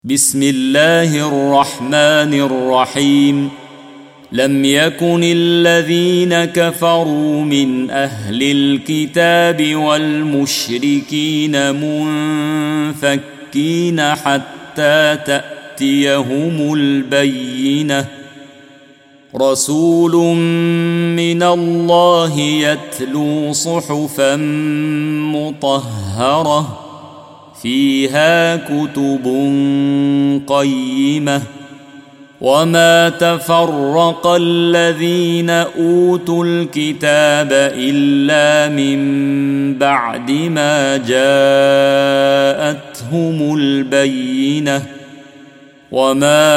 بسم الله الرحمن الرحيم. لم يكن الذين كفروا من أهل الكتاب والمشركين منفكين حتى تأتيهم البينة. رسول من الله يتلو صحفا مطهرة فيها كتب قيمة. وما تفرق الذين أوتوا الكتاب إلا من بعد ما جاءتهم البينة. وما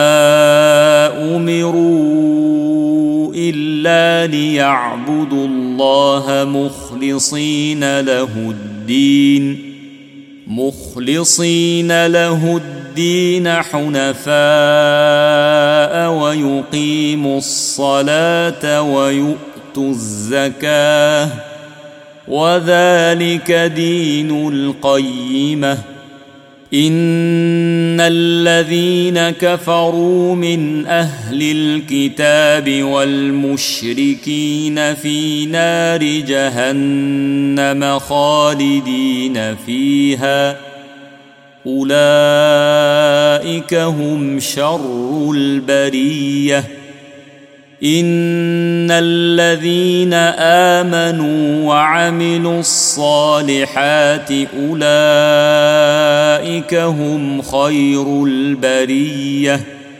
أمروا إلا ليعبدوا الله مخلصين له الدين حنفاء ويقيموا الصلاة ويؤتوا الزكاة وذلك دين القيمة. إن الذين كفروا من أهل الكتاب والمشركين في نار جهنم خالدين فيها أولئك هم شر البرية. إن الذين آمنوا وعملوا الصالحات أولئك هم خير البرية.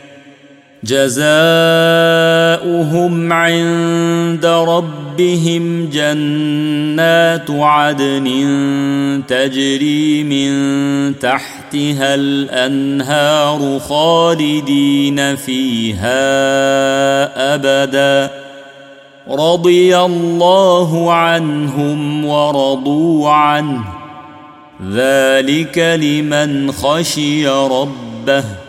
جزاؤهم عند ربهم جنات عدن تجري من تحتها الأنهار خالدين فيها أبدا. رضي الله عنهم ورضوا عنه ذلك لمن خشي ربه.